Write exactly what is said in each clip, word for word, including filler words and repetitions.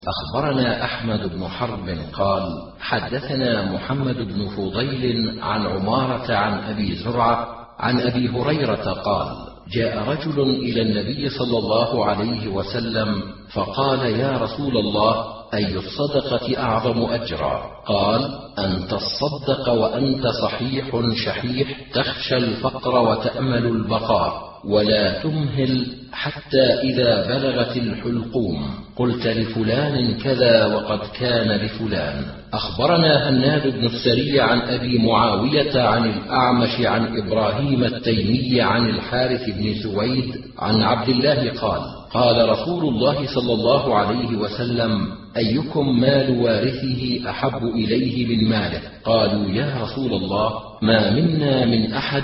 أخبرنا أحمد بن حرب قال حدثنا محمد بن فضيل عن عمارة عن أبي زرعة عن أبي هريرة قال جاء رجل إلى النبي صلى الله عليه وسلم فقال يا رسول الله أي الصدقة أعظم أجرا؟ قال أن تصدق وأنت صحيح شحيح تخشى الفقر وتأمل البقاء ولا تمهل حتى إذا بلغت الحلقوم قلت لفلان كذا وقد كان لفلان. أخبرنا هناد بن السري عن أبي معاوية عن الأعمش عن إبراهيم التيمي عن الحارث بن سويد عن عبد الله قال قال رسول الله صلى الله عليه وسلم أيكم مال وارثه أحب إليه من ماله؟ قالوا يا رسول الله ما منا من أحد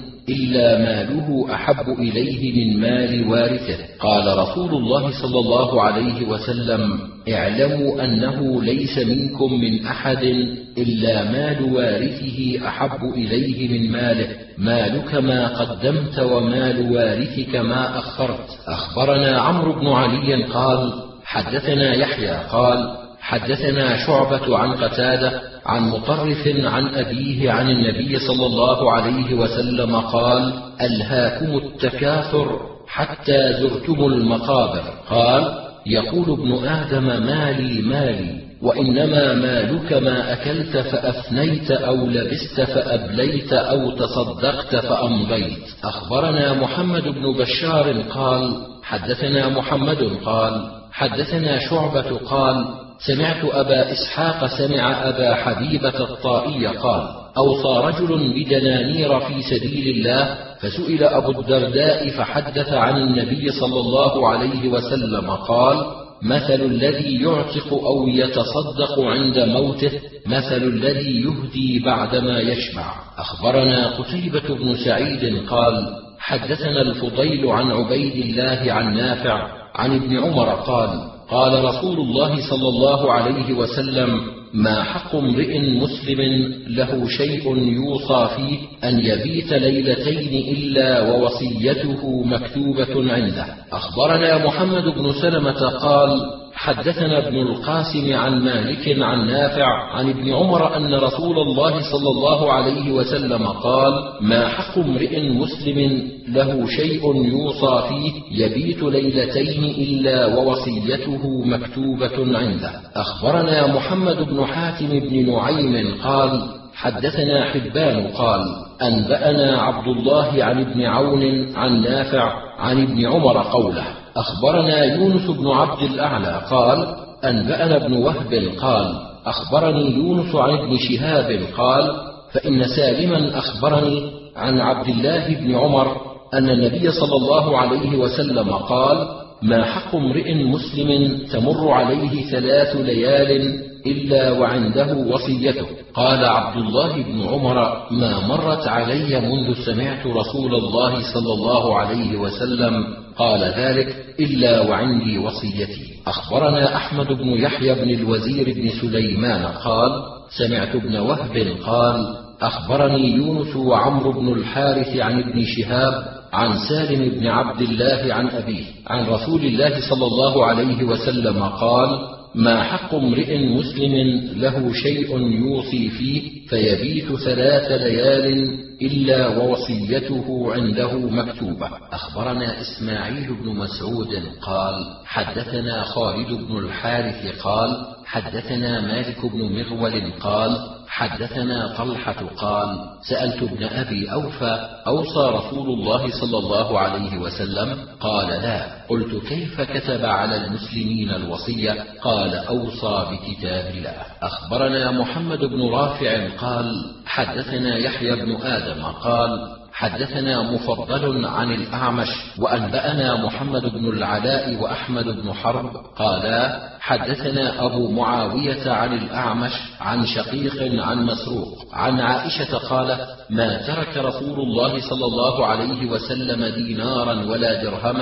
إلا ماله أحب إليه من مال وارثه. قال رسول الله صلى الله عليه وسلم اعلموا أنه ليس منكم من أحد إلا مال وارثه أحب إليه من ماله، مالك ما قدمت ومال وارثك ما أخرت. أخبرنا عمرو بن علي قال حدثنا يحيى قال حدثنا شعبة عن قتادة عن مطرف عن أبيه عن النبي صلى الله عليه وسلم قال ألهاكم التكاثر حتى زرتم المقابر. قال يقول ابن آدم مالي مالي وإنما مالك ما أكلت فأفنيت أو لبست فأبليت أو تصدقت فأمضيت. أخبرنا محمد بن بشار قال حدثنا محمد قال حدثنا شعبة قال سمعت أبا إسحاق سمع أبا حبيبة الطائي قال أوصى رجل بدنانير في سبيل الله فسئل أبو الدرداء فحدث عن النبي صلى الله عليه وسلم قال مثل الذي يعتق أو يتصدق عند موته مثل الذي يهدي بعدما يشبع. أخبرنا قتيبة بن سعيد قال حدثنا الفضيل عن عبيد الله عن نافع عن ابن عمر قال قال رسول الله صلى الله عليه وسلم ما حق امرئ مسلم له شيء يوصى فيه أن يبيت ليلتين إلا ووصيته مكتوبة عنده. أخبرنا محمد بن سلمة قال حدثنا ابن القاسم عن مالك عن نافع عن ابن عمر أن رسول الله صلى الله عليه وسلم قال ما حق امرئ مسلم له شيء يوصى فيه يبيت ليلتين إلا ووصيته مكتوبة عنده. أخبرنا محمد بن حاتم بن نعيم قال حدثنا حبان قال أنبأنا عبد الله عن ابن عون عن نافع عن ابن عمر قوله. أخبرنا يونس بن عبد الأعلى قال أنبأنا ابن وهب قال أخبرني يونس عن ابن شهاب قال فإن سالما أخبرني عن عبد الله بن عمر أن النبي صلى الله عليه وسلم قال ما حق امرئ مسلم تمر عليه ثلاث ليال إلا وعنده وصيته. قال عبد الله بن عمر ما مرت علي منذ سمعت رسول الله صلى الله عليه وسلم قال ذلك إلا وعندي وصيتي. أخبرنا أحمد بن يحيى بن الوزير بن سليمان قال سمعت ابن وهب قال أخبرني يونس وعمرو بن الحارث عن ابن شهاب عن سالم بن عبد الله عن أبيه عن رسول الله صلى الله عليه وسلم قال ما حق امرئ مسلم له شيء يوصي فيه فيبيت ثلاث ليال إلا ووصيته عنده مكتوبة. أخبرنا إسماعيل بن مسعود قال حدثنا خالد بن الحارث قال حدثنا مالك بن مغول قال حدثنا طلحة قال سألت ابن أبي أوفى أوصى رسول الله صلى الله عليه وسلم؟ قال لا. قلت كيف كتب على المسلمين الوصية؟ قال أوصى بكتاب الله. أخبرنا محمد بن رافع قال حدثنا يحيى بن آدم قال حدثنا مفضل عن الأعمش وأنبأنا محمد بن العلاء وأحمد بن حرب قالا حدثنا أبو معاوية عن الأعمش عن شقيق عن مسروق عن عائشة قال ما ترك رسول الله صلى الله عليه وسلم دينارا ولا درهما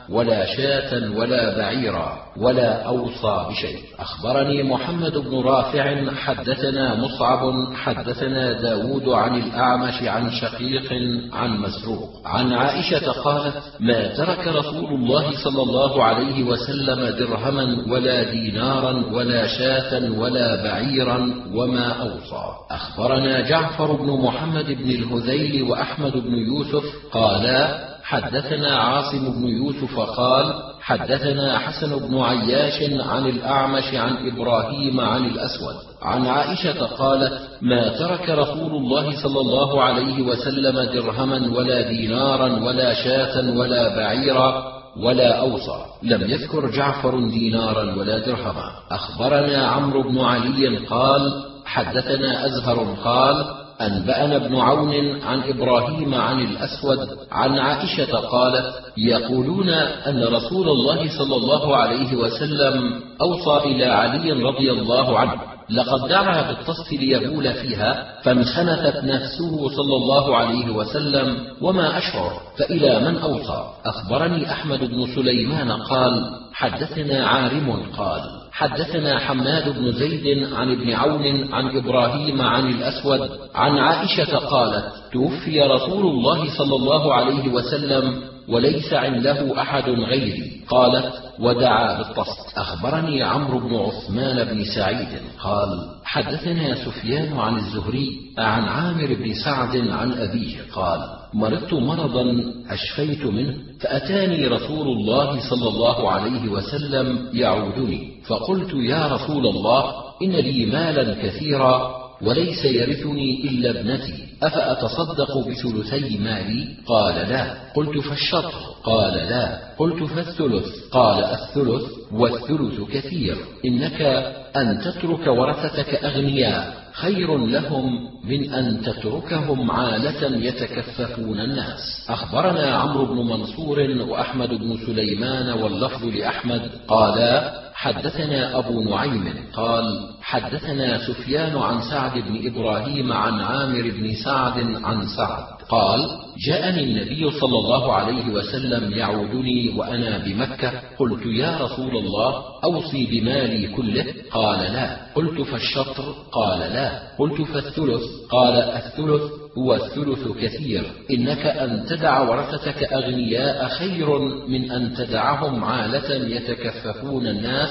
ولا شاة ولا بعيرا ولا أوصى بشيء. أخبرني محمد بن رافع حدثنا مصعب حدثنا داود عن الأعمش عن شقيق عن مسروق عن عائشة قالت: ما ترك رسول الله صلى الله عليه وسلم درهما ولا دينارا ولا شاة ولا بعيرا وما أوصى. أخبرنا جعفر بن محمد بن الهذيل وأحمد بن يوسف قالا: حدثنا عاصم بن يوسف قال: حدثنا حسن بن عياش عن الأعمش عن إبراهيم عن الأسود عن عائشة قالت: ما ترك رسول الله صلى الله عليه وسلم درهما ولا دينارا ولا شاة ولا بعيرا ولا أوصى. لم يذكر جعفر دينارا ولا درهما. أخبرنا عمرو بن علي قال: حدثنا أزهر قال: أنبأنا ابن عون عن إبراهيم عن الأسود عن عائشة قالت: يقولون أن رسول الله صلى الله عليه وسلم أوصى إلى علي رضي الله عنه، لقد دعا بالطست ليبول فيها فانخنثت نفسه صلى الله عليه وسلم وما أشعر، فإلى من أوصى؟ أخبرني أحمد بن سليمان قال: حدثنا عارم قال: حدثنا حماد بن زيد عن ابن عون عن إبراهيم عن الأسود عن عائشة قالت: توفي رسول الله صلى الله عليه وسلم وليس عنده أحد غيري. قالت: ودعا بالطست. أخبرني عمرو بن عثمان بن سعيد قال: حدثنا سفيان عن الزهري عن عامر بن سعد عن أبيه قال: مرضت مرضا أشفيت منه، فأتاني رسول الله صلى الله عليه وسلم يعودني، فقلت: يا رسول الله، إن لي مالا كثيرا وليس يرثني إلا ابنتي، أفأتصدق بثلثي مالي؟ قال: لا. قلت: فالشطر؟ قال: لا. قلت: فالثلث؟ قال: الثلث والثلث كثير، إنك أن تترك ورثتك أغنياء خير لهم من أن تتركهم عالة يتكففون الناس. أخبرنا عمرو بن منصور وأحمد بن سليمان واللفظ لأحمد قالا: حدثنا أبو نعيم قال: حدثنا سفيان عن سعد بن إبراهيم عن عامر بن سعد عن سعد قال: جاءني النبي صلى الله عليه وسلم يعودني وأنا بمكة، قلت: يا رسول الله، أوصي بمالي كله؟ قال: لا. قلت: فالشطر؟ قال: لا. قلت: فالثلث؟ قال: الثلث والثلث كثير، إنك أن تدع ورثتك أغنياء خير من أن تدعهم عالة يتكففون الناس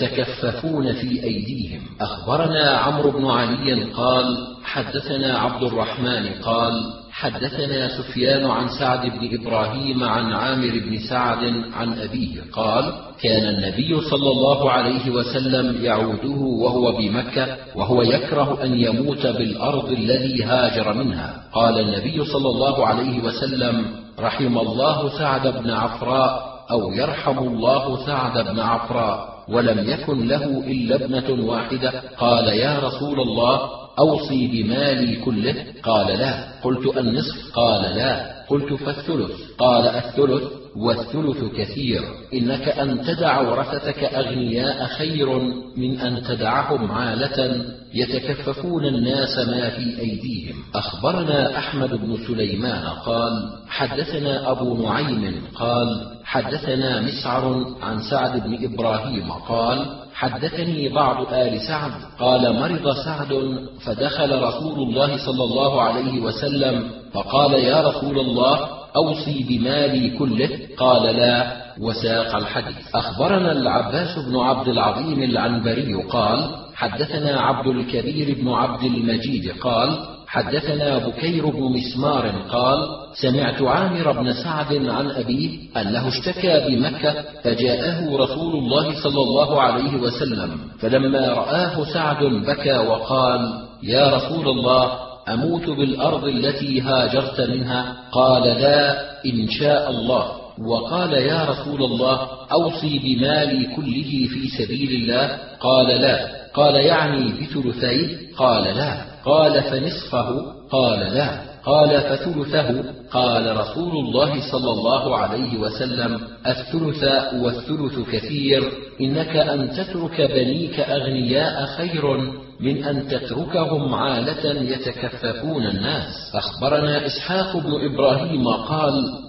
يتكففون في أيديهم. أخبرنا عمرو بن علي قال: حدثنا عبد الرحمن قال: حدثنا سفيان عن سعد بن إبراهيم عن عامر بن سعد عن أبيه قال: كان النبي صلى الله عليه وسلم يعوده وهو بمكة وهو يكره أن يموت بالأرض الذي هاجر منها. قال النبي صلى الله عليه وسلم: رحم الله سعد بن عفراء، أو يرحم الله سعد بن عفراء، ولم يكن له إلا ابنة واحدة. قال: يا رسول الله، أوصي بمالي كله؟ قال: لا. قلت: النصف؟ قال: لا. قلت: فالثلث؟ قال: الثلث والثلث كثير، إنك أن تدع ورثتك أغنياء خير من أن تدعهم عالة يتكففون الناس ما في أيديهم. أخبرنا أحمد بن سليمان قال: حدثنا أبو نعيم قال: حدثنا مسعر عن سعد بن إبراهيم قال: حدثني بعض آل سعد قال: مرض سعد فدخل رسول الله صلى الله عليه وسلم فقال: يا رسول الله، أوصي بمالي كله؟ قال: لا، وساق الحديث. أخبرنا العباس بن عبد العظيم العنبري قال: حدثنا عبد الكبير بن عبد المجيد قال: حدثنا بكير بن مسمار قال: سمعت عامر بن سعد عن أبيه أنه اشتكى بمكة، فجاءه رسول الله صلى الله عليه وسلم، فلما رآه سعد بكى وقال: يا رسول الله، أموت بالأرض التي هاجرت منها؟ قال: لا، إن شاء الله. وقال: يا رسول الله، أوصي بمالي كله في سبيل الله؟ قال: لا. قال: يعني بثلثيه؟ قال: لا. قال: فنصفه؟ قال: لا. قال: فثلثه؟ قال رسول الله صلى الله عليه وسلم: الثلث والثلث كثير، إنك أن تترك بنيك أغنياء خير من أن تتركهم عالة يتكففون الناس. أخبرنا إسحاق بن إبراهيم قال: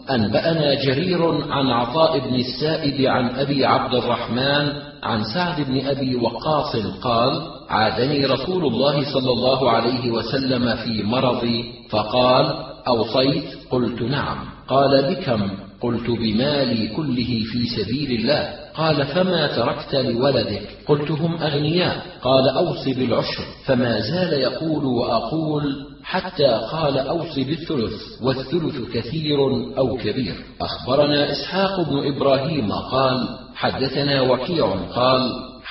أنبأنا جرير عن عطاء بن السائب عن أبي عبد الرحمن عن سعد بن أبي وقاص قال: عادني رسول الله صلى الله عليه وسلم في مرضي فقال: أوصيت؟ قلت: نعم. قال: بكم؟ قلت: بمالي كله في سبيل الله. قال: فما تركت لولدك؟ قلت: هم أغنياء. قال: أوص بالعشر. فما زال يقول وأقول حتى قال: أوص بالثلث، والثلث كثير أو كبير. أخبرنا إسحاق بن إبراهيم قال: حدثنا وكيع قال: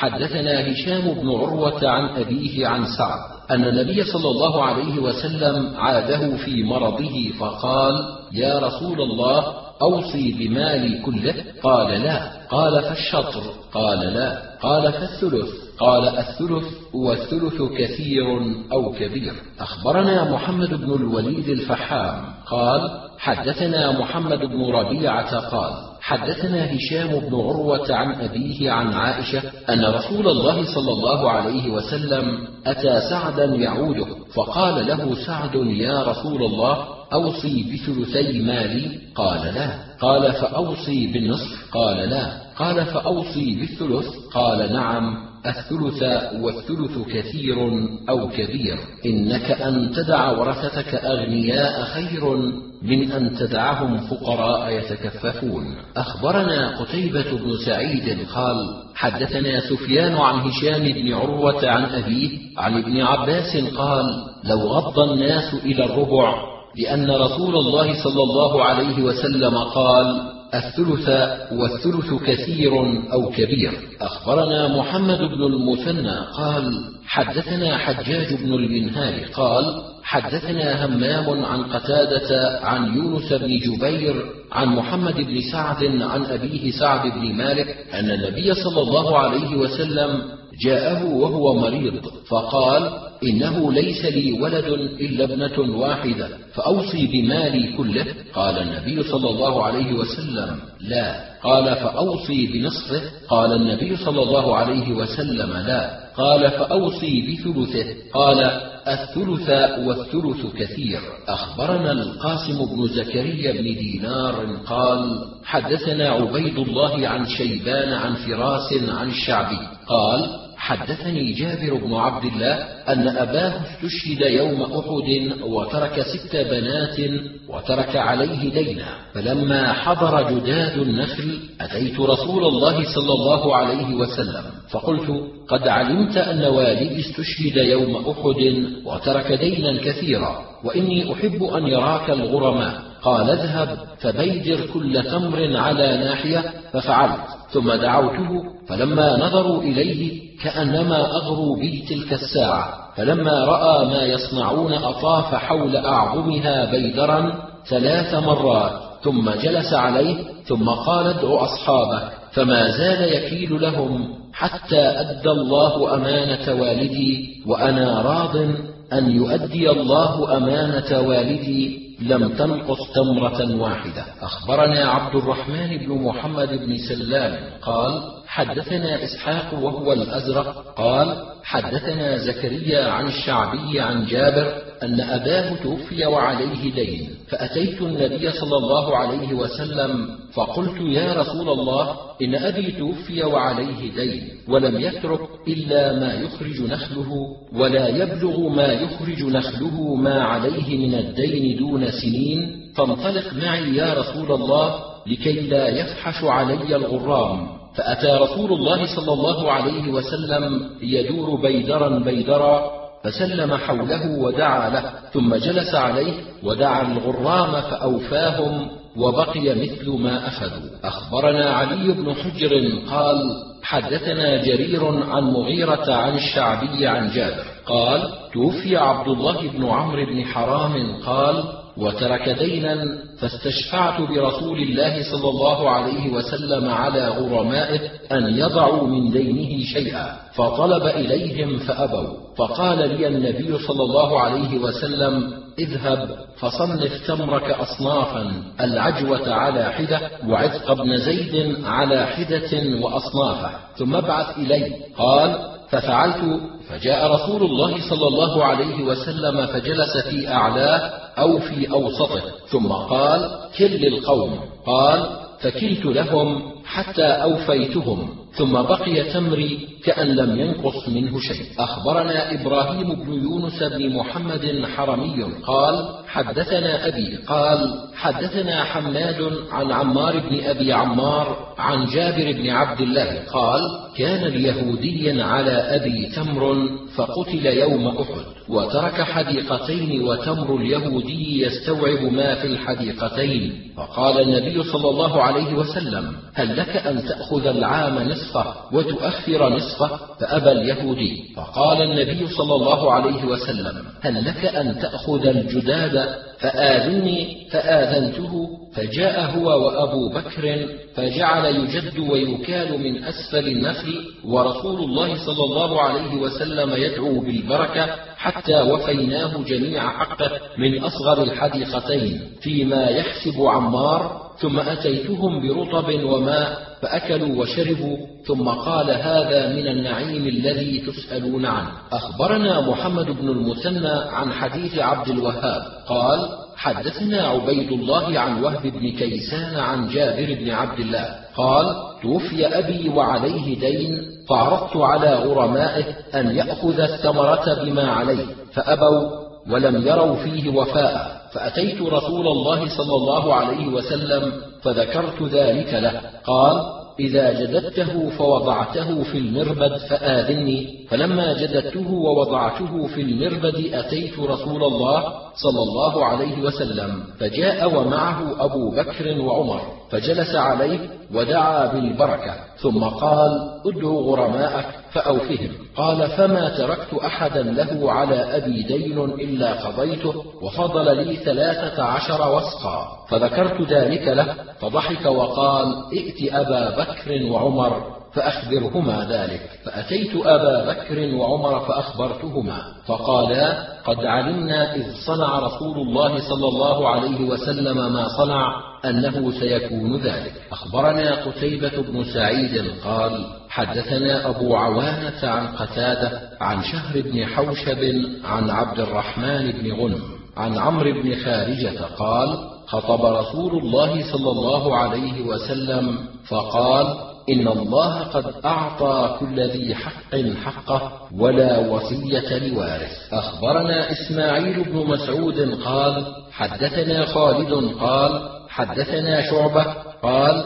حدثنا هشام بن عروة عن أبيه عن سعد أن النبي صلى الله عليه وسلم عاده في مرضه فقال: يا رسول الله، أوصي بمالي كله؟ قال: لا. قال: فالشطر؟ قال: لا. قال: فالثلث؟ قال: الثلث، والثلث كثير أو كبير. أخبرنا محمد بن الوليد الفحام قال: حدثنا محمد بن ربيعة قال: حدثنا هشام بن عروة عن أبيه عن عائشة أن رسول الله صلى الله عليه وسلم أتى سعدا يعوده فقال له سعد: يا رسول الله، أوصي بثلثي مالي؟ قال: لا. قال: فأوصي بالنصف؟ قال: لا. قال: فأوصي بالثلث؟ قال: نعم. الثلث، والثلث كثير أو كبير. إنك أن تدع ورثتك أغنياء خير من أن تدعهم فقراء يتكففون. أخبرنا قتيبة بن سعيد قال: حدثنا سفيان عن هشام بن عروة عن أبيه عن ابن عباس قال: لو غض الناس إلى الربع، لأن رسول الله صلى الله عليه وسلم قال: الثلث، والثلث كثير أو كبير. أخبرنا محمد بن المثنى قال: حدثنا حجاج بن المنهال قال: حدثنا همام عن قتادة عن يونس بن جبير عن محمد بن سعد عن أبيه سعد بن مالك أن النبي صلى الله عليه وسلم جاءه وهو مريض فقال: إنه ليس لي ولد إلا ابنة واحدة، فأوصي بمالي كله؟ قال النبي صلى الله عليه وسلم: لا. قال: فأوصي بنصفه؟ قال النبي صلى الله عليه وسلم: لا. قال: فأوصي بثلثه؟ قال: الثلث، والثلث كثير. أخبرنا القاسم بن زكريا بن دينار قال: حدثنا عبيد الله عن شيبان عن فراس عن الشعبي قال: حدثني جابر بن عبد الله أن أباه استشهد يوم أحد وترك ست بنات وترك عليه دينا، فلما حضر جداد النخل أتيت رسول الله صلى الله عليه وسلم فقلت: قد علمت أن والدي استشهد يوم أحد وترك دينا كثيرا، وإني أحب أن يراك الغرماء. قال: اذهب فبيدر كل تمر على ناحية. ففعلت، ثم دعوته فلما نظروا إليه كأنما أغروا بي تلك الساعة، فلما رأى ما يصنعون أطاف حول أعظمها بيدرا ثلاث مرات ثم جلس عليه، ثم قال: ادع أصحابك. فما زال يكيل لهم حتى أدى الله أمانة والدي، وأنا راض أن يؤدي الله أمانة والدي، لم تنقص تمرة واحدة. أخبرنا عبد الرحمن بن محمد بن سلام قال: حدثنا إسحاق وهو الأزرق قال: حدثنا زكريا عن الشعبي عن جابر أن أباه توفي وعليه دين، فأتيت النبي صلى الله عليه وسلم فقلت: يا رسول الله، إن أبي توفي وعليه دين، ولم يترك إلا ما يخرج نخله، ولا يبلغ ما يخرج نخله ما عليه من الدين دون سنين، فانطلق معي يا رسول الله لكي لا يفحش علي الغرام. فأتى رسول الله صلى الله عليه وسلم يدور بيدرا بيدرا، فسلم حوله ودعا له، ثم جلس عليه ودعا الغرام فأوفاهم، وبقي مثل ما أخذوا. أخبرنا علي بن حجر قال: حدثنا جرير عن مغيرة عن الشعبي عن جابر قال: توفي عبد الله بن عمرو بن حرام قال: وترك دينا، فاستشفعت برسول الله صلى الله عليه وسلم على غرمائه أن يضعوا من دينه شيئا، فطلب إليهم فأبوا، فقال لي النبي صلى الله عليه وسلم: اذهب فصنف تمرك أصنافا، العجوة على حدة، وعتق ابن زيد على حدة وأصنافه، ثم ابعث إلي. قال: ففعلت، فجاء رسول الله صلى الله عليه وسلم فجلس في أعلاه أو في أوسطه، ثم قال: كل القوم. قال: فكلت لهم حتى أوفيتهم، ثم بقي تمري كأن لم ينقص منه شيء. أخبرنا إبراهيم بن يونس بن محمد حرمي قال: حدثنا أبي قال: حدثنا حماد عن عمار بن أبي عمار عن جابر بن عبد الله قال: كان اليهودي على أبي تمر فقتل يوم أحد، وترك حديقتين، وتمر اليهودي يستوعب ما في الحديقتين. فقال النبي صلى الله عليه وسلم: هل لك أن تأخذ العام نصفه وتؤخر نصفه؟ فأبى اليهودي. فقال النبي صلى الله عليه وسلم: هل لك أن تأخذ الجداد؟ فآذني. فآذنته، فجاء هو وأبو بكر فجعل يجد ويكال من أسفل النخل، ورسول الله صلى الله عليه وسلم يدعو بالبركة، حتى وفيناه جميع حقه من أصغر الحديقتين فيما يحسب عمار. ثم أتيتهم برطب وماء فأكلوا وشربوا، ثم قال: هذا من النعيم الذي تسألون عنه. أخبرنا محمد بن المثنى عن حديث عبد الوهاب قال: حدثنا عبيد الله عن وهب بن كيسان عن جابر بن عبد الله قال: توفي أبي وعليه دين، فعرضت على غرمائه أن يأخذ الثمرة بما عليه، فأبوا ولم يروا فيه وفاء. فأتيت رسول الله صلى الله عليه وسلم فذكرت ذلك له. قال: إذا جددته فوضعته في المربد فآذني. فلما جددته ووضعته في المربد أتيت رسول الله صلى الله عليه وسلم، فجاء ومعه أبو بكر وعمر، فجلس عليه ودعا بالبركة، ثم قال: ادعوا غرماءك فأوفهم. قال: فما تركت أحدا له على أبي دين إلا قضيته، وفضل لي ثلاثة عشر وسقا. فذكرت ذلك له، فضحك وقال: ائت أبا بكر وعمر فأخبرهما ذلك. فأتيت أبا بكر وعمر فأخبرتهما، فقالا: قد علمنا إذ صنع رسول الله صلى الله عليه وسلم ما صنع أنه سيكون ذلك. أخبرنا قتيبة بن سعيد قال: حدثنا أبو عوانة عن قتادة عن شهر بن حوشب عن عبد الرحمن بن غنم عن عمرو بن خارجة قال: خطب رسول الله صلى الله عليه وسلم فقال: إن الله قد أعطى كل ذي حق حقه، ولا وصية لوارث. أخبرنا إسماعيل بن مسعود قال: حدثنا خالد قال: حدثنا شعبة قال: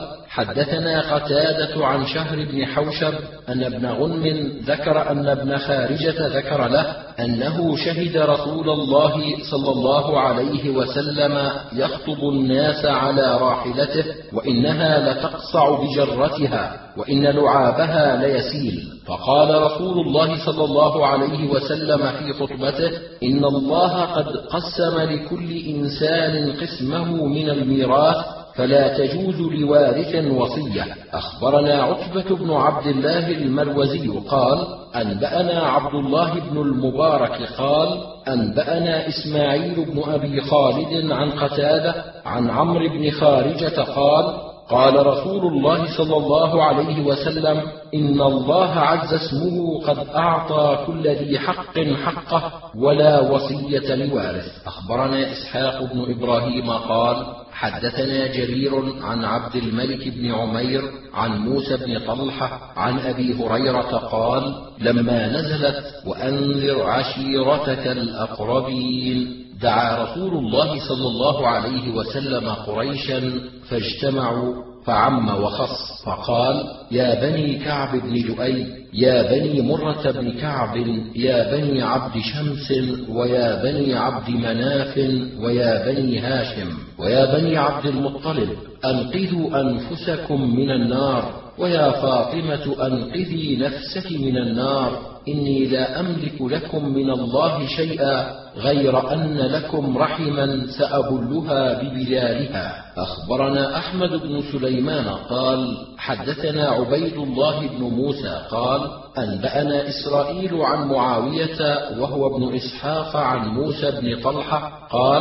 حدثنا قتادة عن شهر بن حوشب أن ابن غنم ذكر أن ابن خارجة ذكر له أنه شهد رسول الله صلى الله عليه وسلم يخطب الناس على راحلته، وإنها لتقصع بجرتها، وإن لعابها ليسيل. فقال رسول الله صلى الله عليه وسلم في خطبته: إن الله قد قسم لكل إنسان قسمه من الميراث، فلا تجوز لوارث وصية. أخبرنا عتبة بن عبد الله المروزي قال: أنبأنا عبد الله بن المبارك قال: أنبأنا إسماعيل بن أبي خالد عن قتادة عن عمرو بن خارجة قال: قال رسول الله صلى الله عليه وسلم: إن الله عز اسمه قد أعطى كل ذي حق حقه، ولا وصية لوارث. أخبرنا إسحاق بن إبراهيم قال: حدثنا جرير عن عبد الملك بن عمير عن موسى بن طلحة عن أبي هريرة قال: لما نزلت وأنذر عشيرتك الأقربين دعا رسول الله صلى الله عليه وسلم قريشا فاجتمعوا، فعم وخص، فقال: يا بني كعب بن لؤي، يا بني مرة بن كعب، يا بني عبد شمس، ويا بني عبد مناف، ويا بني هاشم، ويا بني عبد المطلب، أنقذوا أنفسكم من النار، ويا فاطمة أنقذي نفسك من النار، إني لا أملك لكم من الله شيئا غير أن لكم رحما سأبلها ببلالها. أخبرنا أحمد بن سليمان قال: حدثنا عبيد الله بن موسى قال: أنبأنا إسرائيل عن معاوية وهو ابن إسحاق عن موسى بن طلحة قال: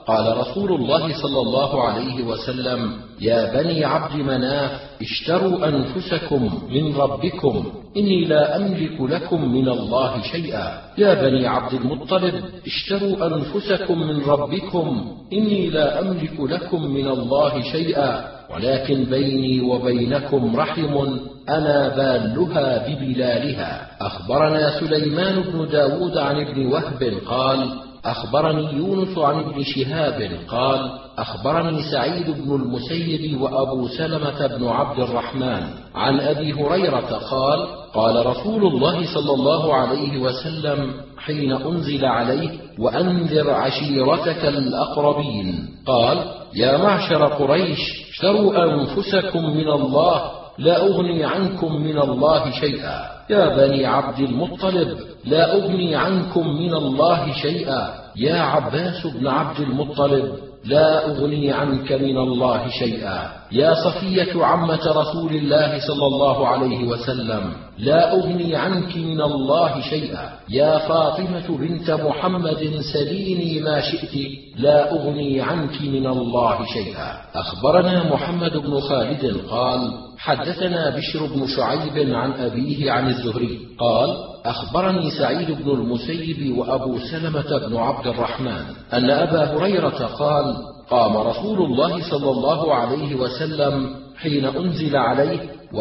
قال رسول الله صلى الله عليه وسلم: يا بني عبد مناف، اشتروا أنفسكم من ربكم، إني لا أملك لكم من الله شيئا. يا بني عبد المطلب، اشتروا أنفسكم من ربكم، إني لا أملك لكم من الله شيئا، ولكن بيني وبينكم رحم أنا بالها ببلالها. أخبرنا سليمان بن داود عن ابن وهب قال: أخبرني يونس عن ابن شهاب قال: أخبرني سعيد بن المسيب وأبو سلمة بن عبد الرحمن عن أبي هريرة قال: قال رسول الله صلى الله عليه وسلم حين أنزل عليه: وأنذر عشيرتك الأقربين، قال: يا معشر قريش، اشتروا أنفسكم من الله، لا أغني عنكم من الله شيئا. يا بني عبد المطلب، لا أغني عنكم من الله شيئا. يا عباس بن عبد المطلب، لا أغني عنك من الله شيئا. يا صفية عمة رسول الله صلى الله عليه وسلم، لا أغني عنك من الله شيئا. يا فاطمة بنت محمد، سليني ما شئت، لا أغني عنك من الله شيئا. أخبرنا محمد بن خالد قال: حدثنا بشر بن شعيب عن أبيه عن الزهري قال: أخبرني سعيد بن المسيب وأبو سلمة بن عبد الرحمن أن أبا هريرة قال: قام رسول الله صلى الله عليه وسلم حين أنزل عليه: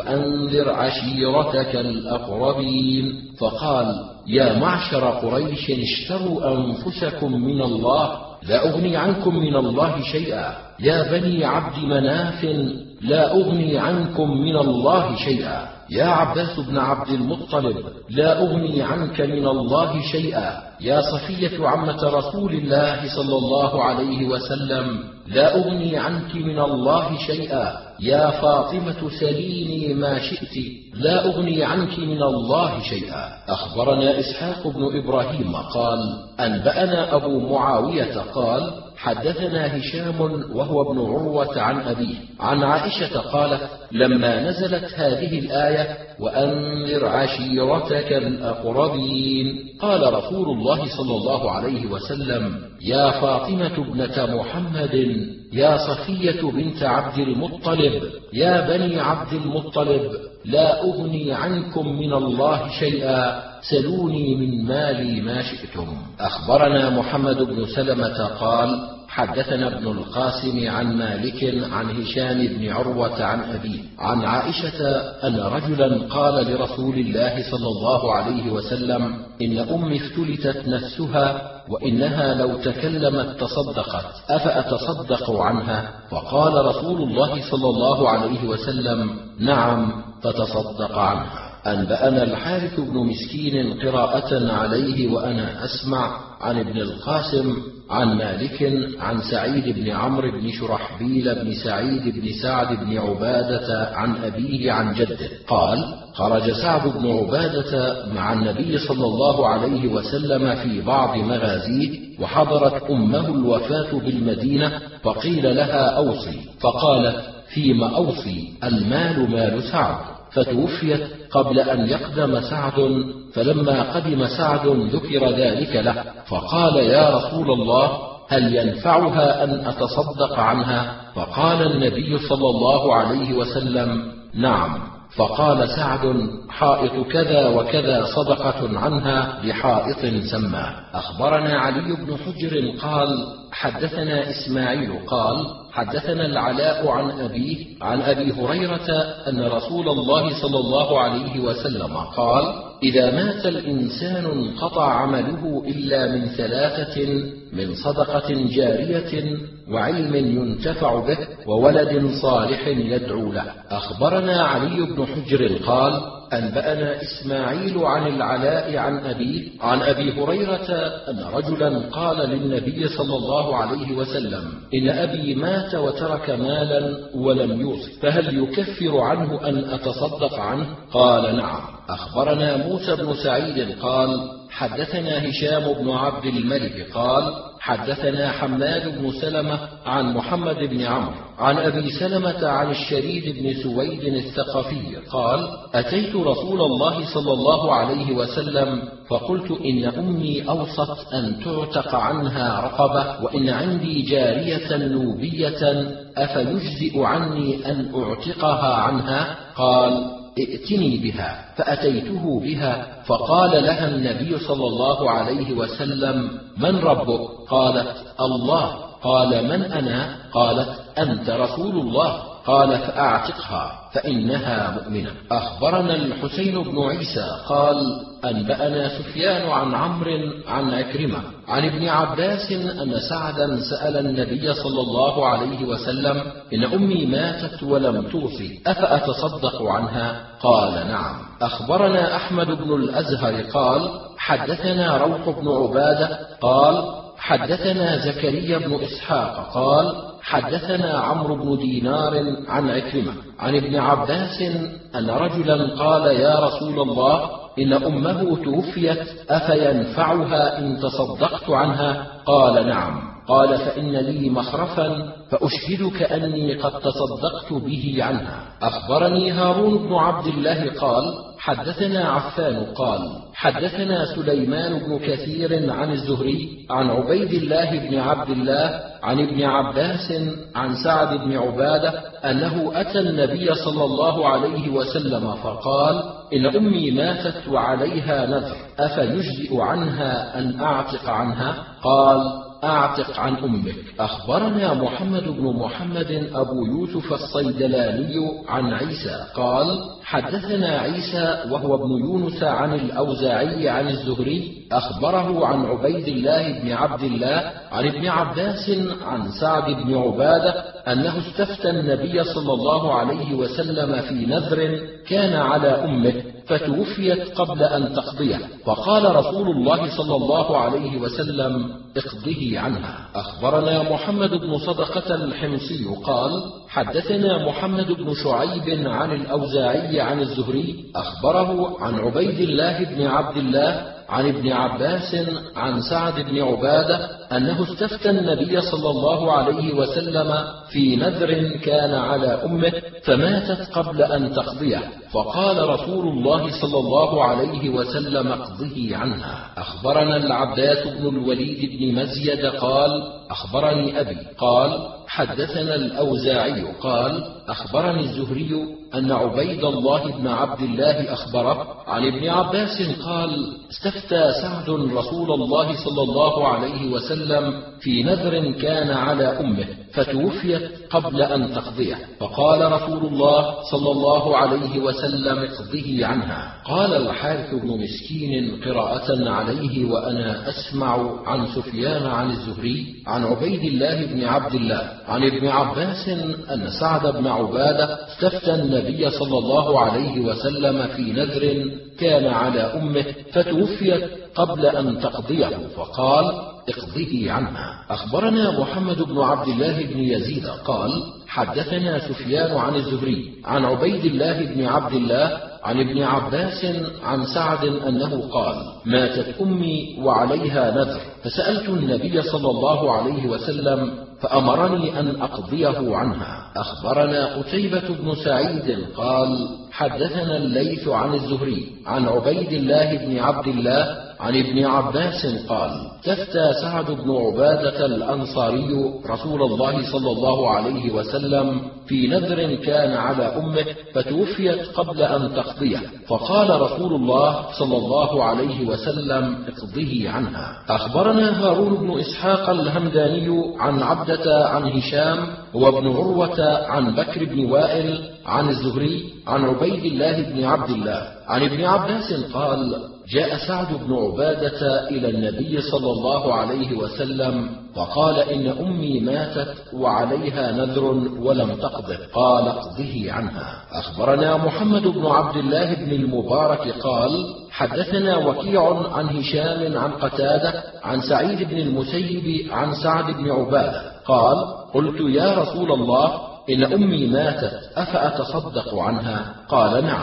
وأنذر عشيرتك الأقربين، فقال: يا معشر قريش، اشتروا أنفسكم من الله، لا أغني عنكم من الله شيئا. يا بني عبد مناف، لا أغني عنكم من الله شيئا. يا عباس بن عبد المطلب، لا أغني عنك من الله شيئا. يا صفية عمة رسول الله صلى الله عليه وسلم، لا أغني عنك من الله شيئا. يا فاطمة، سليني ما شئت، لا أغني عنك من الله شيئا. أخبرنا إسحاق بن إبراهيم قال: أنبأنا أبو معاوية قال: حدثنا هشام وهو ابن عروة عن أبيه عن عائشة قالت: لما نزلت هذه الآية: وأنذر عشيرتك الأقربين، قال رسول الله صلى الله عليه وسلم: يا فاطمة ابنة محمد، يا صفية بنت عبد المطلب، يا بني عبد المطلب، لا أغني عنكم من الله شيئا، سلوني من مالي ما شئتم. أخبرنا محمد بن سلمة قال: حدثنا ابن القاسم عن مالك عن هشام بن عروة عن أبيه عن عائشة أن رجلا قال لرسول الله صلى الله عليه وسلم: إن أمي افتلتت نفسها، وإنها لو تكلمت تصدقت، أفأتصدق عنها؟ فقال رسول الله صلى الله عليه وسلم: نعم، فتصدق عنها. أنبأنا الحارث بن مسكين قراءة عليه وأنا أسمع عن ابن القاسم عن مالك عن سعيد بن عمرو بن شرحبيل بن سعيد بن سعد بن عبادة عن أبيه عن جده قال: خرج سعد بن عبادة مع النبي صلى الله عليه وسلم في بعض مغازيه، وحضرت أمه الوفاة بالمدينة، فقيل لها: أوصي. فقالت: فيما أوصي؟ المال مال سعد. فتوفيت قبل أن يقدم سعد، فلما قدم سعد ذكر ذلك له، فقال: يا رسول الله، هل ينفعها أن أتصدق عنها؟ فقال النبي صلى الله عليه وسلم: نعم. فقال سعد: حائط كذا وكذا صدقة عنها لحائط سماه. أخبرنا علي بن حجر قال: حدثنا إسماعيل قال: حدثنا العلاء عن أبيه عن أبي هريرة أن رسول الله صلى الله عليه وسلم قال: إذا مات الإنسان انقطع عمله إلا من ثلاثة: من صدقة جارية، وعلم ينتفع به، وولد صالح يدعو له. أخبرنا علي بن حجر قال: أنبأنا إسماعيل عن العلاء عن أبيه عن أبي هريرة أن رجلا قال للنبي صلى الله عليه وسلم: إن أبي مات وترك مالا ولم يوصي، فهل يكفر عنه أن أتصدق عنه؟ قال: نعم. أخبرنا موسى بن سعيد قال: حدثنا هشام بن عبد الملك قال حدثنا حماد بن سلمة عن محمد بن عمرو عن أبي سلمة عن الشريد بن سويد الثقفي قال أتيت رسول الله صلى الله عليه وسلم فقلت إن أمي أوصت أن تعتق عنها رقبة وإن عندي جارية نوبية أفيجزئ عني أن أعتقها عنها؟ قال ائتني بها. فأتيته بها فقال لها النبي صلى الله عليه وسلم من ربك؟ قالت الله. قال من أنا؟ قالت أنت رسول الله. قال فأعتقها فإنها مؤمنة. أخبرنا الحسين بن عيسى قال أنبأنا سفيان عن عمرو عن عكرمة عن ابن عباس أن سعدا سأل النبي صلى الله عليه وسلم إن أمي ماتت ولم توصي أفأتصدق عنها؟ قال نعم. أخبرنا أحمد بن الأزهر قال حدثنا روح بن عبادة قال حدثنا زكريا بن إسحاق قال حدثنا عمرو بن دينار عن عكرمة عن ابن عباس أن رجلا قال يا رسول الله إن أمه توفيت أفينفعها إن تصدقت عنها؟ قال نعم. قال فإن لي مخرفا فأشهدك أني قد تصدقت به عنها. أخبرني هارون بن عبد الله قال حدثنا عفان قال حدثنا سليمان بن كثير عن الزهري عن عبيد الله بن عبد الله عن ابن عباس عن سعد بن عبادة أنه أتى النبي صلى الله عليه وسلم فقال إن أمي ماتت وعليها نذر أفيجزئ عنها أن أعتق عنها؟ قال أعتق عن أمك. أخبرنا محمد بن محمد أبو يوسف الصيدلاني عن عيسى قال حدثنا عيسى وهو ابن يونس عن الأوزاعي عن الزهري أخبره عن عبيد الله بن عبد الله عن ابن عباس عن سعد بن عبادة أنه استفتى النبي صلى الله عليه وسلم في نذر كان على أمه فتوفيت قبل أن تقضيه فقال رسول الله صلى الله عليه وسلم اقضه عنها. أخبرنا محمد بن صدقة الحمصي قال حدثنا محمد بن شعيب عن الأوزاعي عن الزهري أخبره عن عبيد الله بن عبد الله عن ابن عباس عن سعد بن عبادة أنه استفتى النبي صلى الله عليه وسلم في نذر كان على أمه فماتت قبل أن تقضيه فقال رسول الله صلى الله عليه وسلم اقضه عنها. أخبرنا العباس بن الوليد بن مزيد قال أخبرني أبي قال حدثنا الأوزاعي قال أخبرني الزهري أن عبيد الله بن عبد الله أخبره عن ابن عباس قال استفتى سعد رسول الله صلى الله عليه وسلم في نذر كان على أمه فتوفيت قبل أن تقضيه فقال رسول الله صلى الله عليه وسلم اقضه عنها. قال الحارث بن مسكين قراءة عليه وأنا أسمع عن سفيان عن الزهري عن عبيد الله بن عبد الله عن ابن عباس أن سعد بن عبادة استفتى النبي صلى الله عليه وسلم في نذر كان على أمه فتوفيت قبل أن تقضيه فقال اقضه عنها. أخبرنا محمد بن عبد الله بن يزيد قال حدثنا سفيان عن الزهري عن عبيد الله بن عبد الله عن ابن عباس عن سعد أنه قال ماتت أمي وعليها نذر فسألت النبي صلى الله عليه وسلم فأمرني أن أقضيه عنها. أخبرنا قتيبة بن سعيد قال حدثنا الليث عن الزهري عن عبيد الله بن عبد الله عن ابن عباس قال استفتى سعد بن عبادة الأنصاري رسول الله صلى الله عليه وسلم في نذر كان على أمه فتوفيت قبل أن تقضيه فقال رسول الله صلى الله عليه وسلم اقضه عنها. أخبرنا هارون بن إسحاق الهمداني عن عبدة عن هشام وابن عروة عن بكر بن وائل عن الزهري عن عبيد الله بن عبد الله عن ابن عباس قال جاء سعد بن عبادة إلى النبي صلى الله عليه وسلم فقال إن أمي ماتت وعليها نذر ولم تقضه قال اقضه عنها. أخبرنا محمد بن عبد الله بن المبارك قال حدثنا وكيع عن هشام عن قتادة عن سعيد بن المسيب عن سعد بن عبادة قال قلت يا رسول الله إن أمي ماتت أفأتصدق عنها؟ قال نعم.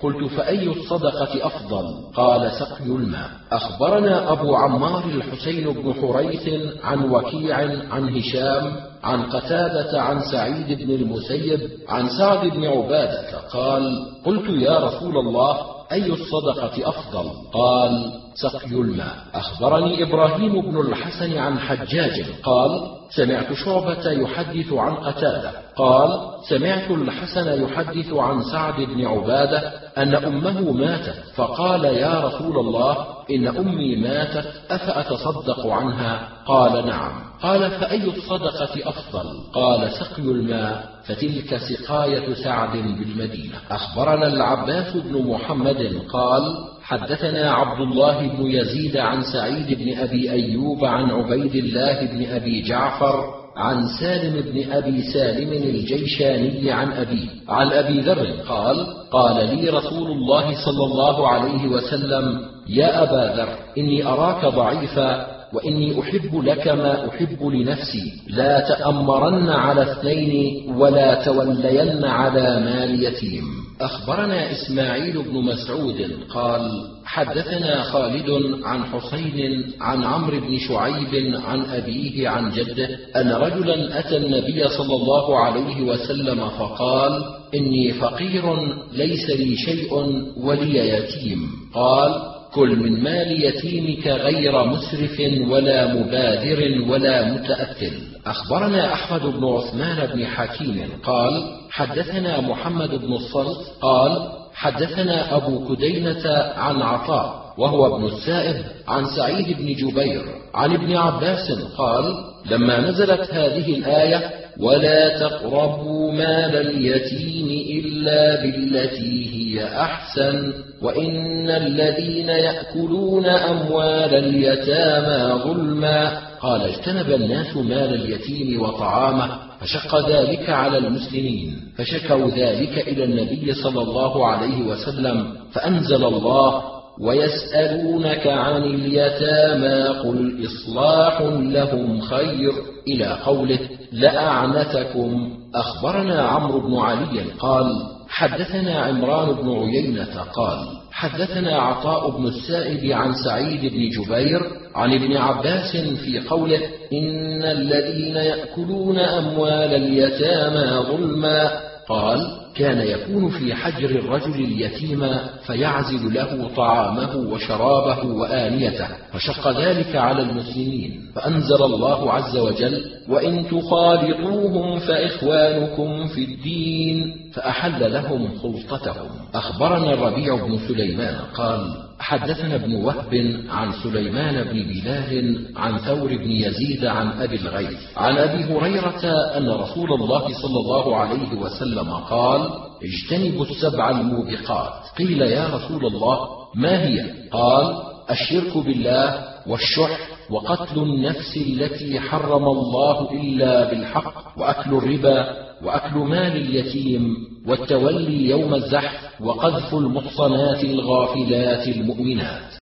قلت فأي الصدقة أفضل؟ قال سقي الماء. أخبرنا أبو عمار الحسين بن حريث عن وكيع عن هشام عن قتادة عن سعيد بن المسيب عن سعد بن عبادة قال قلت يا رسول الله أي الصدقة أفضل؟ قال سقي الماء. أخبرني إبراهيم بن الحسن عن حجاج قال سمعت شعبة يحدث عن قتادة قال سمعت الحسن يحدث عن سعد بن عبادة أن أمه ماتت فقال يا رسول الله إن أمي ماتت أفأتصدق عنها؟ قال نعم. قال فأي الصدقة أفضل؟ قال سقي الماء، فتلك سقاية سعد بالمدينة. أخبرنا العباس بن محمد قال حدثنا عبد الله بن يزيد عن سعيد بن أبي أيوب عن عبيد الله بن أبي جعفر عن سالم بن أبي سالم الجيشاني عن أبي عن أبي ذر قال قال لي رسول الله صلى الله عليه وسلم يا أبا ذر إني أراك ضعيفا وإني أحب لك ما أحب لنفسي، لا تأمرن على اثنين ولا تولين على مال يتيم. أخبرنا إسماعيل بن مسعود قال حدثنا خالد عن حسين عن عمرو بن شعيب عن أبيه عن جده أن رجلا أتى النبي صلى الله عليه وسلم فقال إني فقير ليس لي شيء ولي يتيم. قال كل من مال يتيمك غير مسرف ولا مبادر ولا متأثل. أخبرنا أحمد بن عثمان بن حكيم قال حدثنا محمد بن الصلت قال حدثنا أبو كدينة عن عطاء وهو ابن السائب عن سعيد بن جبير عن ابن عباس قال لما نزلت هذه الآية ولا تقربوا مال اليتيم إلا بالتي هي أحسن وإن الذين يأكلون أموال اليتامى ظلما قال اجتنب الناس مال اليتيم وطعامه فشق ذلك على المسلمين فشكوا ذلك إلى النبي صلى الله عليه وسلم فأنزل الله ويسألونك عن اليتامى قل إصلاح لهم خير إلى قوله لأعنتكم. أخبرنا عمرو بن علي قال حدثنا عمران بن عيينة قال حدثنا عطاء بن السائب عن سعيد بن جبير عن ابن عباس في قوله إن الذين يأكلون أموال اليتامى ظلما قال كان يكون في حجر الرجل اليتيم فيعزل له طعامه وشرابه وآنيته فشق ذلك على المسلمين فأنزل الله عز وجل وإن تخالطوهم فإخوانكم في الدين فأحل لهم خلطتهم. أخبرنا الربيع بن سليمان قال حدثنا ابن وهب عن سليمان بن بلال عن ثور بن يزيد عن أبي الغيث عن أبي هريرة أن رسول الله صلى الله عليه وسلم قال اجتنبوا السبع الموبقات. قيل يا رسول الله ما هي؟ قال الشرك بالله والشح وقتل النفس التي حرم الله إلا بالحق وأكل الربا وأكل مال اليتيم والتولي يوم الزحف وقذف المحصنات الغافلات المؤمنات.